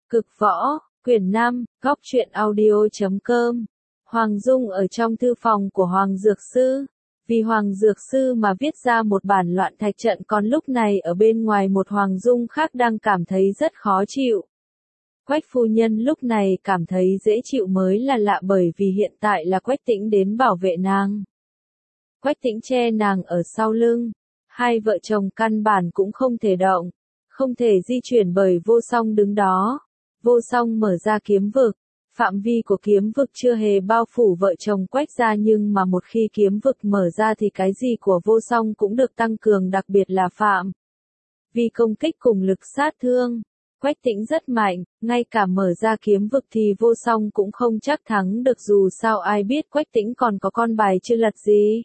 Cực võ, quyển 5, góc truyện audio.com. Hoàng Dung ở trong thư phòng của Hoàng Dược Sư. Vì Hoàng Dược Sư mà viết ra một bản loạn thạch trận, còn lúc này ở bên ngoài một Hoàng Dung khác đang cảm thấy rất khó chịu. Quách phu nhân lúc này cảm thấy dễ chịu mới là lạ, bởi vì hiện tại là Quách Tĩnh đến bảo vệ nàng. Quách Tĩnh che nàng ở sau lưng. Hai vợ chồng căn bản cũng không thể động, không thể di chuyển bởi Vô Song đứng đó. Vô Song mở ra kiếm vực. Phạm vi của kiếm vực chưa hề bao phủ vợ chồng Quách gia, nhưng mà một khi kiếm vực mở ra thì cái gì của Vô Song cũng được tăng cường, đặc biệt là phạm vi công kích cùng lực sát thương. Quách Tĩnh rất mạnh, ngay cả mở ra kiếm vực thì Vô Song cũng không chắc thắng được, dù sao ai biết Quách Tĩnh còn có con bài chưa lật gì.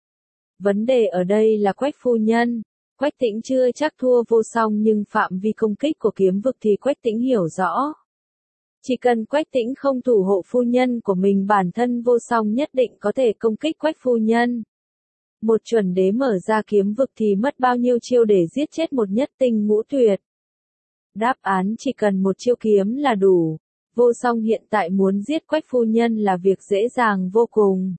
Vấn đề ở đây là Quách phu nhân. Quách Tĩnh chưa chắc thua Vô Song, nhưng phạm vi công kích của kiếm vực thì Quách Tĩnh hiểu rõ. Chỉ cần Quách Tĩnh không thủ hộ phu nhân của mình, bản thân Vô Song nhất định có thể công kích Quách phu nhân. Một chuẩn đế mở ra kiếm vực thì mất bao nhiêu chiêu để giết chết một nhất tinh ngũ tuyệt? Đáp án chỉ cần một chiêu kiếm là đủ. Vô Song hiện tại muốn giết Quách phu nhân là việc dễ dàng vô cùng.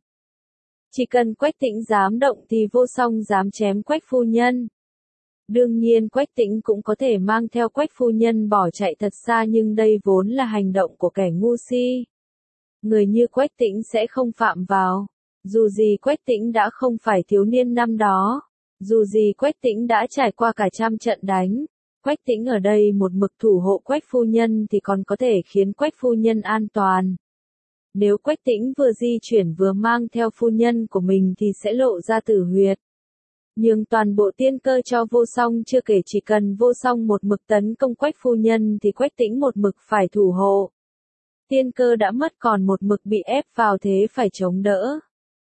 Chỉ cần Quách Tĩnh dám động thì Vô Song dám chém Quách phu nhân. Đương nhiên Quách Tĩnh cũng có thể mang theo Quách phu nhân bỏ chạy thật xa, nhưng đây vốn là hành động của kẻ ngu si. Người như Quách Tĩnh sẽ không phạm vào. Dù gì Quách Tĩnh đã không phải thiếu niên năm đó. Dù gì Quách Tĩnh đã trải qua cả trăm trận đánh. Quách Tĩnh ở đây một mực thủ hộ Quách phu nhân thì còn có thể khiến Quách phu nhân an toàn. Nếu Quách Tĩnh vừa di chuyển vừa mang theo phu nhân của mình thì sẽ lộ ra tử huyệt. Nhưng toàn bộ tiên cơ cho Vô Song, chưa kể chỉ cần Vô Song một mực tấn công Quách phu nhân thì Quách Tĩnh một mực phải thủ hộ. Tiên cơ đã mất, còn một mực bị ép vào thế phải chống đỡ.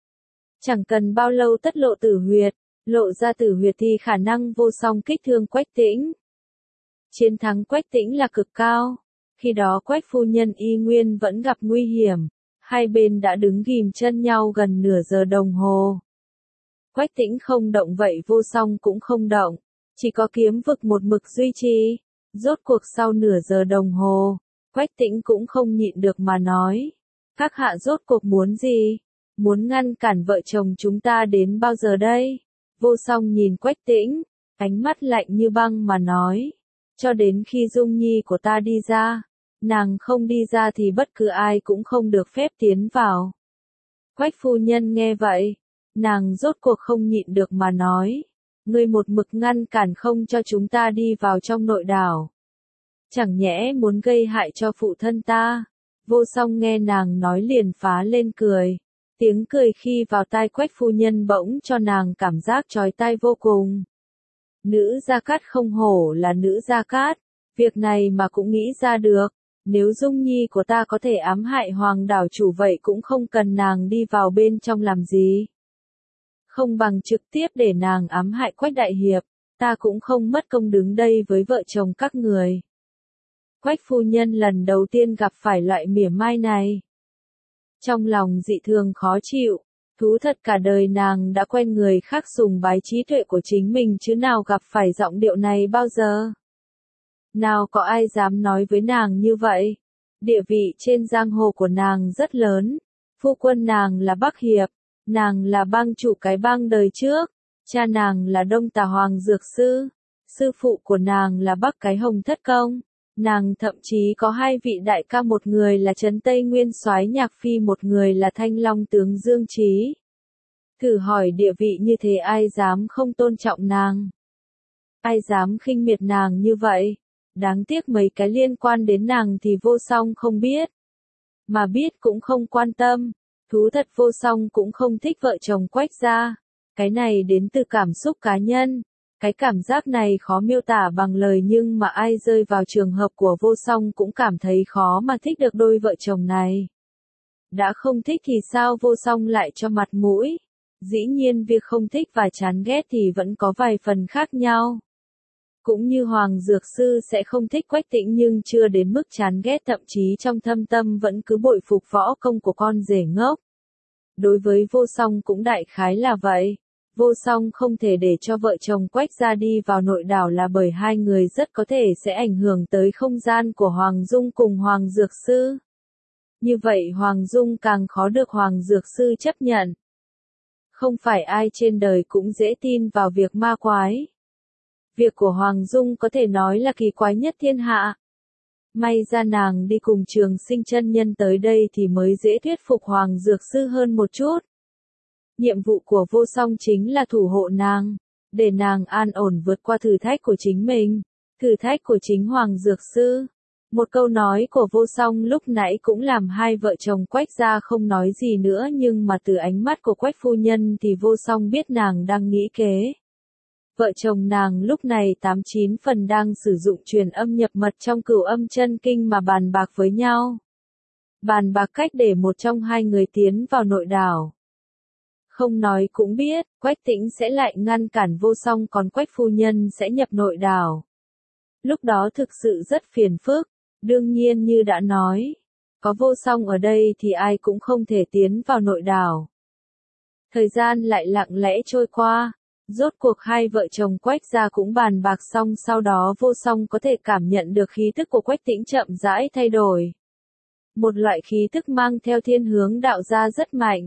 Chẳng cần bao lâu tất lộ tử huyệt, lộ ra tử huyệt thì khả năng Vô Song kích thương Quách Tĩnh. Chiến thắng Quách Tĩnh là cực cao. Khi đó Quách phu nhân y nguyên vẫn gặp nguy hiểm. Hai bên đã đứng ghìm chân nhau gần nửa giờ đồng hồ. Quách Tĩnh không động vậy Vô Song cũng không động. Chỉ có kiếm vực một mực duy trì. Rốt cuộc sau nửa giờ đồng hồ, Quách Tĩnh cũng không nhịn được mà nói. Các hạ rốt cuộc muốn gì? Muốn ngăn cản vợ chồng chúng ta đến bao giờ đây? Vô Song nhìn Quách Tĩnh, ánh mắt lạnh như băng mà nói. Cho đến khi Dung Nhi của ta đi ra. Nàng không đi ra thì bất cứ ai cũng không được phép tiến vào. Quách phu nhân nghe vậy, nàng rốt cuộc không nhịn được mà nói. Ngươi một mực ngăn cản không cho chúng ta đi vào trong nội đảo. Chẳng nhẽ muốn gây hại cho phụ thân ta? Vô Song nghe nàng nói liền phá lên cười. Tiếng cười khi vào tai Quách phu nhân bỗng cho nàng cảm giác chói tai vô cùng. Nữ Gia Cát không hổ là nữ Gia Cát, việc này mà cũng nghĩ ra được. Nếu Dung Nhi của ta có thể ám hại Hoàng đảo chủ vậy cũng không cần nàng đi vào bên trong làm gì. Không bằng trực tiếp để nàng ám hại Quách đại hiệp, ta cũng không mất công đứng đây với vợ chồng các người. Quách phu nhân lần đầu tiên gặp phải loại mỉa mai này. Trong lòng dị thường khó chịu, thú thật cả đời nàng đã quen người khác sùng bái trí tuệ của chính mình chứ nào gặp phải giọng điệu này bao giờ. Nào có ai dám nói với nàng như vậy. Địa vị trên giang hồ của nàng rất lớn. Phu quân nàng là Bắc Hiệp. Nàng là bang chủ cái bang đời trước. Cha nàng là Đông Tà Hoàng Dược Sư. Sư phụ của nàng là Bắc cái Hồng Thất Công. Nàng thậm chí có hai vị đại ca, một người là Trấn Tây Nguyên Soái Nhạc Phi, một người là Thanh Long tướng Dương Trí. Thử hỏi địa vị như thế ai dám không tôn trọng nàng? Ai dám khinh miệt nàng như vậy? Đáng tiếc mấy cái liên quan đến nàng thì Vô Song không biết. Mà biết cũng không quan tâm. Thú thật Vô Song cũng không thích vợ chồng Quách gia. Cái này đến từ cảm xúc cá nhân. Cái cảm giác này khó miêu tả bằng lời, nhưng mà ai rơi vào trường hợp của Vô Song cũng cảm thấy khó mà thích được đôi vợ chồng này. Đã không thích thì sao Vô Song lại cho mặt mũi? Dĩ nhiên việc không thích và chán ghét thì vẫn có vài phần khác nhau. Cũng như Hoàng Dược Sư sẽ không thích Quách Tĩnh nhưng chưa đến mức chán ghét, thậm chí trong thâm tâm vẫn cứ bội phục võ công của con rể ngốc. Đối với Vô Song cũng đại khái là vậy. Vô Song không thể để cho vợ chồng Quách gia đi vào nội đảo là bởi hai người rất có thể sẽ ảnh hưởng tới không gian của Hoàng Dung cùng Hoàng Dược Sư. Như vậy Hoàng Dung càng khó được Hoàng Dược Sư chấp nhận. Không phải ai trên đời cũng dễ tin vào việc ma quái. Việc của Hoàng Dung có thể nói là kỳ quái nhất thiên hạ. May ra nàng đi cùng Trường Sinh chân nhân tới đây thì mới dễ thuyết phục Hoàng Dược Sư hơn một chút. Nhiệm vụ của Vô Song chính là thủ hộ nàng, để nàng an ổn vượt qua thử thách của chính mình, thử thách của chính Hoàng Dược Sư. Một câu nói của Vô Song lúc nãy cũng làm hai vợ chồng Quách gia không nói gì nữa, nhưng mà từ ánh mắt của Quách phu nhân thì Vô Song biết nàng đang nghĩ kế. Vợ chồng nàng lúc này 89 phần đang sử dụng truyền âm nhập mật trong Cửu Âm Chân Kinh mà bàn bạc với nhau. Bàn bạc cách để một trong hai người tiến vào nội đảo. Không nói cũng biết, Quách Tĩnh sẽ lại ngăn cản Vô Song, còn Quách phu nhân sẽ nhập nội đảo. Lúc đó thực sự rất phiền phức, đương nhiên như đã nói, có Vô Song ở đây thì ai cũng không thể tiến vào nội đảo. Thời gian lại lặng lẽ trôi qua, rốt cuộc hai vợ chồng Quách gia cũng bàn bạc xong, sau đó Vô Song có thể cảm nhận được khí tức của Quách Tĩnh chậm rãi thay đổi. Một loại khí tức mang theo thiên hướng đạo gia rất mạnh.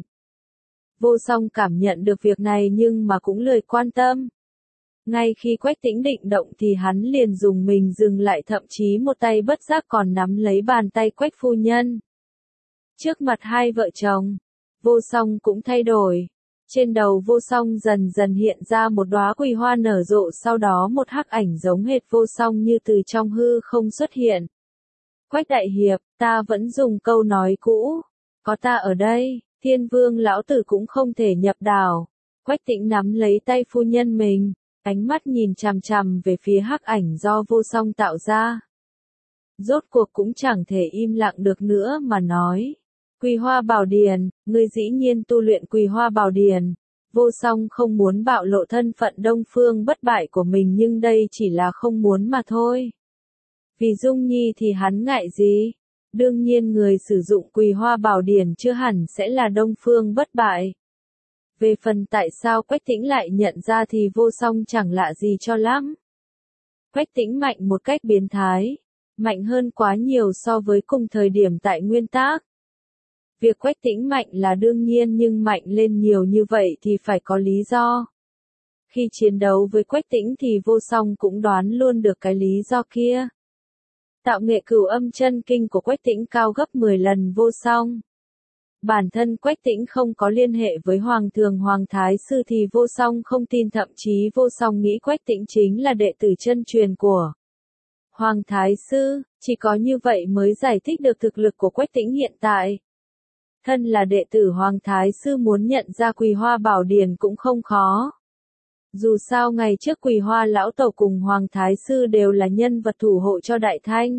Vô Song cảm nhận được việc này nhưng mà cũng lười quan tâm. Ngay khi Quách Tĩnh định động thì hắn liền dùng mình dừng lại, thậm chí một tay bất giác còn nắm lấy bàn tay Quách phu nhân. Trước mặt hai vợ chồng, Vô Song cũng thay đổi. Trên đầu Vô Song dần dần hiện ra một đóa quỳ hoa nở rộ, sau đó một hắc ảnh giống hệt Vô Song như từ trong hư không xuất hiện. Quách đại hiệp, ta vẫn dùng câu nói cũ, có ta ở đây, Thiên Vương lão tử cũng không thể nhập đảo. Quách Tĩnh nắm lấy tay phu nhân mình, ánh mắt nhìn chằm chằm về phía hắc ảnh do Vô Song tạo ra. Rốt cuộc cũng chẳng thể im lặng được nữa mà nói. Quỳ Hoa Bảo Điền, ngươi dĩ nhiên tu luyện Quỳ Hoa Bảo Điền. Vô Song không muốn bạo lộ thân phận Đông Phương bất bại của mình, nhưng đây chỉ là không muốn mà thôi. Vì Dung Nhi thì hắn ngại gì? Đương nhiên người sử dụng Quỳ Hoa Bảo Điển chưa hẳn sẽ là Đông Phương bất bại. Về phần tại sao Quách Tĩnh lại nhận ra thì Vô Song chẳng lạ gì cho lắm. Quách Tĩnh mạnh một cách biến thái, mạnh hơn quá nhiều so với cùng thời điểm tại Nguyên Tác. Việc Quách Tĩnh mạnh là đương nhiên, nhưng mạnh lên nhiều như vậy thì phải có lý do. Khi chiến đấu với Quách Tĩnh thì Vô Song cũng đoán luôn được cái lý do kia. Tạo nghệ Cửu Âm Chân Kinh của Quách Tĩnh cao gấp 10 lần Vô Song. Bản thân Quách Tĩnh không có liên hệ với Hoàng Thường Hoàng Thái Sư thì Vô Song không tin, thậm chí Vô Song nghĩ Quách Tĩnh chính là đệ tử chân truyền của Hoàng Thái Sư, chỉ có như vậy mới giải thích được thực lực của Quách Tĩnh hiện tại. Thân là đệ tử Hoàng Thái Sư muốn nhận ra Quỳ Hoa Bảo Điển cũng không khó. Dù sao ngày trước Quỳ Hoa lão tổ cùng Hoàng Thái Sư đều là nhân vật thủ hộ cho Đại Thanh.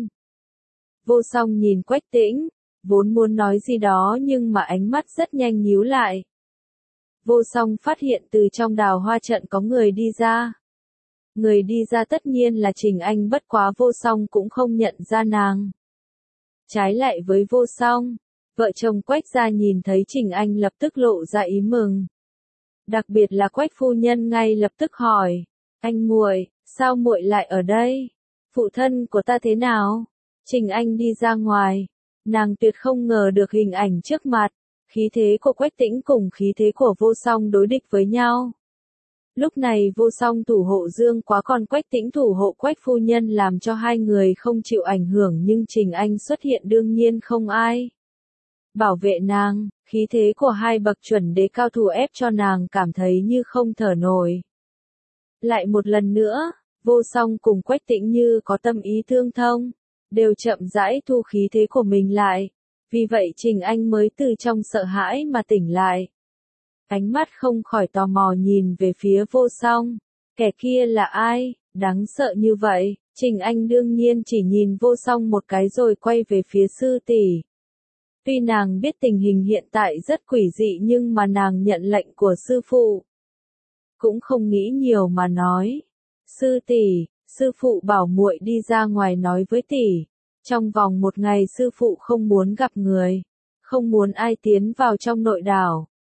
Vô Song nhìn Quách Tĩnh, vốn muốn nói gì đó nhưng mà ánh mắt rất nhanh nhíu lại. Vô Song phát hiện từ trong Đào Hoa trận có người đi ra. Người đi ra tất nhiên là Trình Anh, bất quá Vô Song cũng không nhận ra nàng. Trái lại với Vô Song, vợ chồng Quách gia nhìn thấy Trình Anh lập tức lộ ra ý mừng. Đặc biệt là Quách phu nhân ngay lập tức hỏi, anh muội, sao muội lại ở đây? Phụ thân của ta thế nào? Trình Anh đi ra ngoài, nàng tuyệt không ngờ được hình ảnh trước mặt, khí thế của Quách Tĩnh cùng khí thế của Vô Song đối địch với nhau. Lúc này Vô Song thủ hộ Dương Quá, còn Quách Tĩnh thủ hộ Quách phu nhân làm cho hai người không chịu ảnh hưởng, nhưng Trình Anh xuất hiện đương nhiên không ai bảo vệ nàng. Khí thế của hai bậc chuẩn đế cao thủ ép cho nàng cảm thấy như không thở nổi. Lại một lần nữa, Vô Song cùng Quách Tĩnh như có tâm ý tương thông, đều chậm rãi thu khí thế của mình lại. Vì vậy Trình Anh mới từ trong sợ hãi mà tỉnh lại. Ánh mắt không khỏi tò mò nhìn về phía Vô Song. Kẻ kia là ai, đáng sợ như vậy? Trình Anh đương nhiên chỉ nhìn Vô Song một cái rồi quay về phía sư tỷ. Tuy nàng biết tình hình hiện tại rất quỷ dị nhưng mà nàng nhận lệnh của sư phụ. Cũng không nghĩ nhiều mà nói. Sư tỷ, sư phụ bảo muội đi ra ngoài nói với tỷ. Trong vòng một ngày sư phụ không muốn gặp người. Không muốn ai tiến vào trong nội đảo.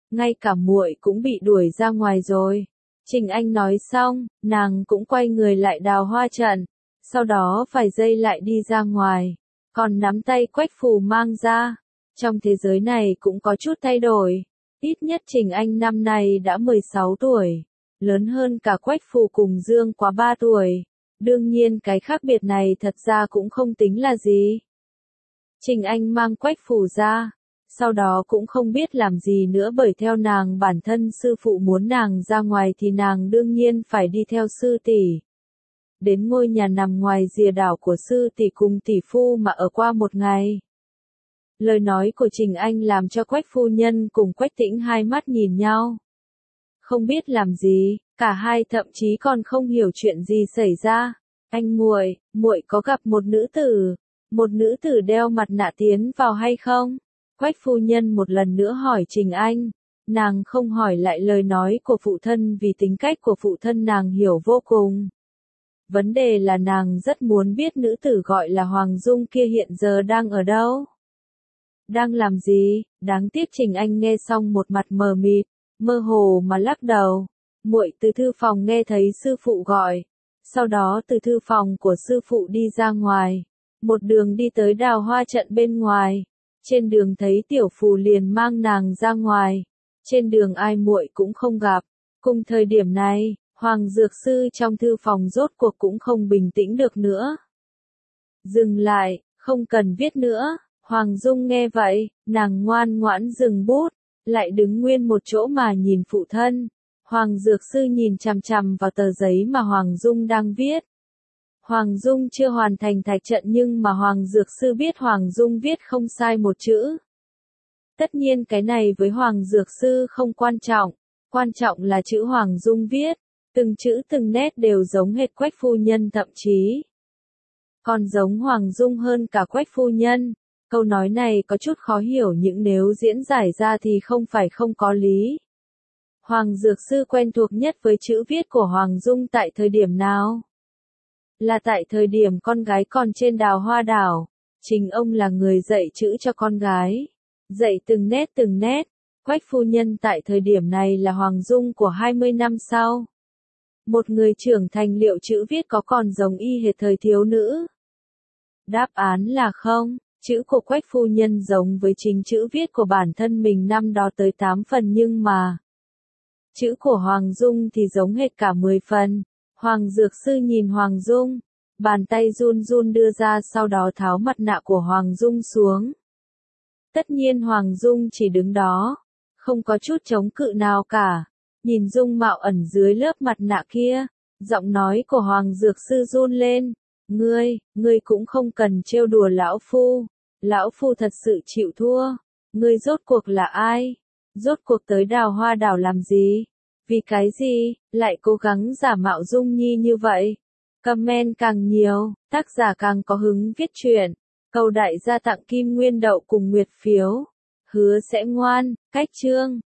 ngay cả muội cũng bị đuổi ra ngoài rồi. Trình Anh nói xong, nàng cũng quay người lại đào hoa trận, sau đó vài giây lại đi ra ngoài, còn nắm tay Quách Phù mang ra. Trong thế giới này cũng có chút thay đổi, ít nhất Trình Anh năm nay đã 16 tuổi, lớn hơn cả Quách Phù cùng Dương quá 3 tuổi. Đương nhiên cái khác biệt này thật ra cũng không tính là gì. Trình Anh mang Quách Phù ra, sau đó cũng không biết làm gì nữa bởi theo nàng bản thân sư phụ muốn nàng ra ngoài thì nàng đương nhiên phải đi theo sư tỷ. Đến ngôi nhà nằm ngoài rìa đảo của sư tỷ cùng tỷ phu mà ở qua một ngày. Lời nói của Trình Anh làm cho Quách phu nhân cùng Quách Tĩnh hai mắt nhìn nhau. Không biết làm gì, cả hai thậm chí còn không hiểu chuyện gì xảy ra. Anh muội có gặp một nữ tử đeo mặt nạ tiến vào hay không? Quách phu nhân một lần nữa hỏi Trình Anh. Nàng không hỏi lại lời nói của phụ thân vì tính cách của phụ thân nàng hiểu vô cùng. Vấn đề là nàng rất muốn biết nữ tử gọi là Hoàng Dung kia hiện giờ đang ở đâu. Đang làm gì? Đáng tiếc Trình Anh nghe xong một mặt mờ mịt, mơ hồ mà lắc đầu. Muội từ thư phòng nghe thấy sư phụ gọi, sau đó từ thư phòng của sư phụ đi ra ngoài, một đường đi tới đào hoa trận bên ngoài. Trên đường thấy tiểu phù liền mang nàng ra ngoài, trên đường ai muội cũng không gặp. Cùng thời điểm này, Hoàng Dược Sư trong thư phòng rốt cuộc cũng không bình tĩnh được nữa. Dừng lại, không cần viết nữa. Hoàng Dung nghe vậy, nàng ngoan ngoãn dừng bút, lại đứng nguyên một chỗ mà nhìn phụ thân. Hoàng Dược Sư nhìn chằm chằm vào tờ giấy mà Hoàng Dung đang viết. Hoàng Dung chưa hoàn thành thạch trận nhưng mà Hoàng Dược Sư biết Hoàng Dung viết không sai một chữ. Tất nhiên cái này với Hoàng Dược Sư không quan trọng là chữ Hoàng Dung viết, từng chữ từng nét đều giống hệt Quách phu nhân thậm chí còn giống Hoàng Dung hơn cả Quách phu nhân. Câu nói này có chút khó hiểu nhưng nếu diễn giải ra thì không phải không có lý. Hoàng Dược Sư quen thuộc nhất với chữ viết của Hoàng Dung tại thời điểm nào? Là tại thời điểm con gái còn trên đào hoa đảo. Chính ông là người dạy chữ cho con gái. Dạy từng nét. Quách phu nhân tại thời điểm này là Hoàng Dung của 20 năm sau. Một người trưởng thành liệu chữ viết có còn giống y hệt thời thiếu nữ? Đáp án là không. Chữ của Quách phu nhân giống với chính chữ viết của bản thân mình năm đó tới 8 phần nhưng mà chữ của Hoàng Dung thì giống hệt cả 10 phần. Hoàng Dược Sư nhìn Hoàng Dung, bàn tay run run đưa ra sau đó tháo mặt nạ của Hoàng Dung xuống. Tất nhiên Hoàng Dung chỉ đứng đó, không có chút chống cự nào cả. Nhìn dung mạo ẩn dưới lớp mặt nạ kia, giọng nói của Hoàng Dược Sư run lên. Ngươi cũng không cần trêu đùa lão phu thật sự chịu thua. Ngươi rốt cuộc là ai? Rốt cuộc tới đào hoa đảo làm gì? Vì cái gì, lại cố gắng giả mạo Dung Nhi như vậy? Comment càng nhiều, tác giả càng có hứng viết truyện. Cầu đại gia tặng kim nguyên đậu cùng nguyệt phiếu. Hứa sẽ ngoan, cách chương.